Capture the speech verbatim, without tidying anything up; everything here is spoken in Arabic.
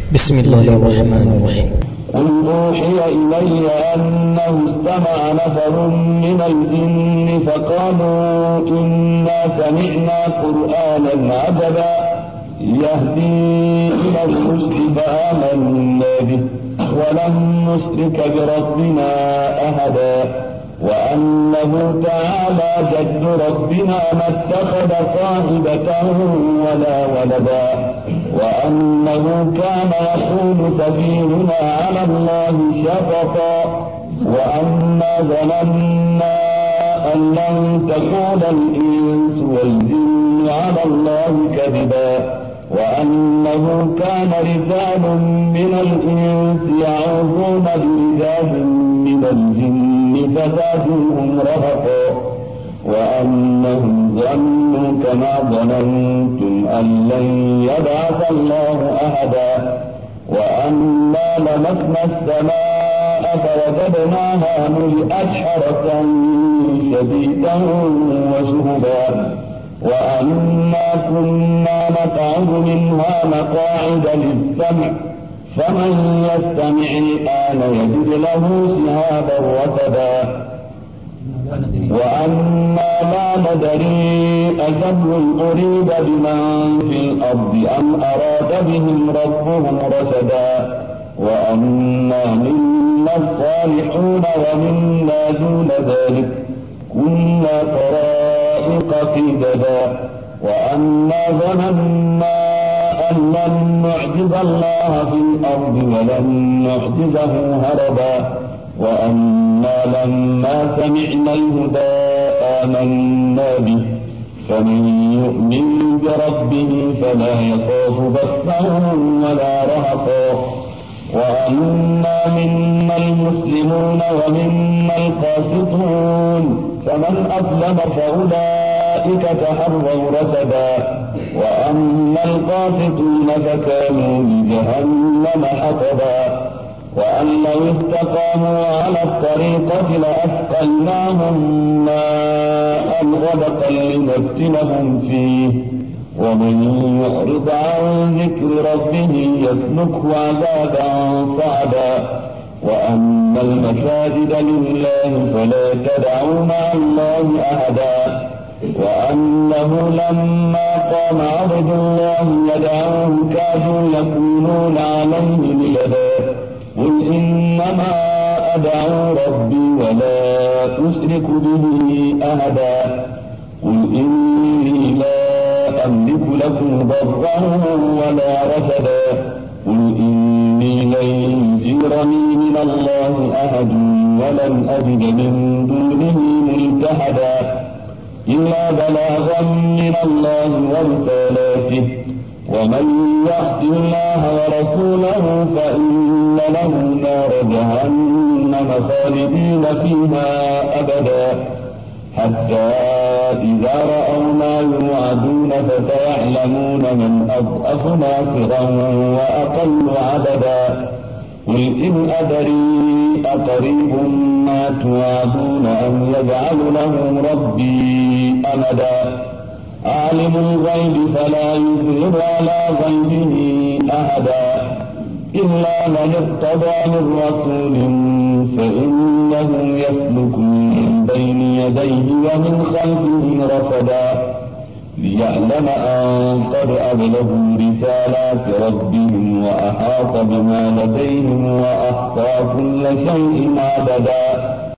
بسم الله الرحمن الرحيم. قل أوحي إلي أنه استمع نفر من الجن فقالوا إنا سمعنا قرآنا عجبا يهدي إلى الرشد فآمنا به ولن نشرك بربنا أحدا وأنه تعالى جد ربنا ما اتخذ صاحبة ولا ولدا وأنه كان يقول سفيهنا على الله شططا وأنا ظننا أن لن تكون الإنس والجن على الله كذبا وأنه كان رجال من الإنس يعوذون برجال من الجن فزادوهم رهقا وأنهم ظنوا كما ظننتم أن لن يبعث الله أحدا وأنا لمسنا السماء فوجدناها ملئت حرسا شديدا وشهبا وأنا كنا نقعد منها مقاعد للسمع فمن يستمع الآن يجد له شهابا رصدا وأنا لا ندري أشر أريد بمن في الأرض أم أراد بهم ربهم رشدا وأنا منا الصالحون ومنا دون ذلك كنا طرائق قددا وأنا ظننا أن لن نعجز الله في الأرض ولن نعجزه هربا وأنا لما سمعنا الهدى آمنا به فمن يؤمن بربه فلا يخاف بخسا ولا رهقا وأنا منا المسلمون ومنا القاسطون فمن أسلم فأولئك تحروا رشدا وأما القاسطون فكانوا لجهنم حطبا وأن لو استقاموا على الطريقة لأسقيناهم ماء غدقا لنفتنهم فيه ومن يعرض عن ذكر ربه يسلكه عذابا صعدا وأما المساجد لله فلا تدعوا مع الله أحدا وأنه لما قام عبد الله يدعوه كادوا يكونون عليه لبدا قل إنما أدعو ربي ولا أشرك به أحدا قل إني لا أملك لكم ضرا ولا رشدا قل إني لن يجيرني من الله أحد ولن أجد من دونه ملتحدا إلا بلاغا من الله ورسالاته ومن يعص الله ورسوله فإن له نار جهنم خالدين فيها أبدا حتى إذا رأوا ما يوعدون فسيعلمون من أضعف ناصرا وأقل عددا قل إن أدري أقريب ما توعدون أم يجعل له ربي أمدا عالم الغيب فلا يظهر على غيبه أحدا إلا من ارتضى من رسول فإنه يسلك من بين يديه ومن خلفه رصدا ليعلم أن قد أبلغوا رسالات ربهم وأحاط بما لديهم وأحصى كل شيء عددا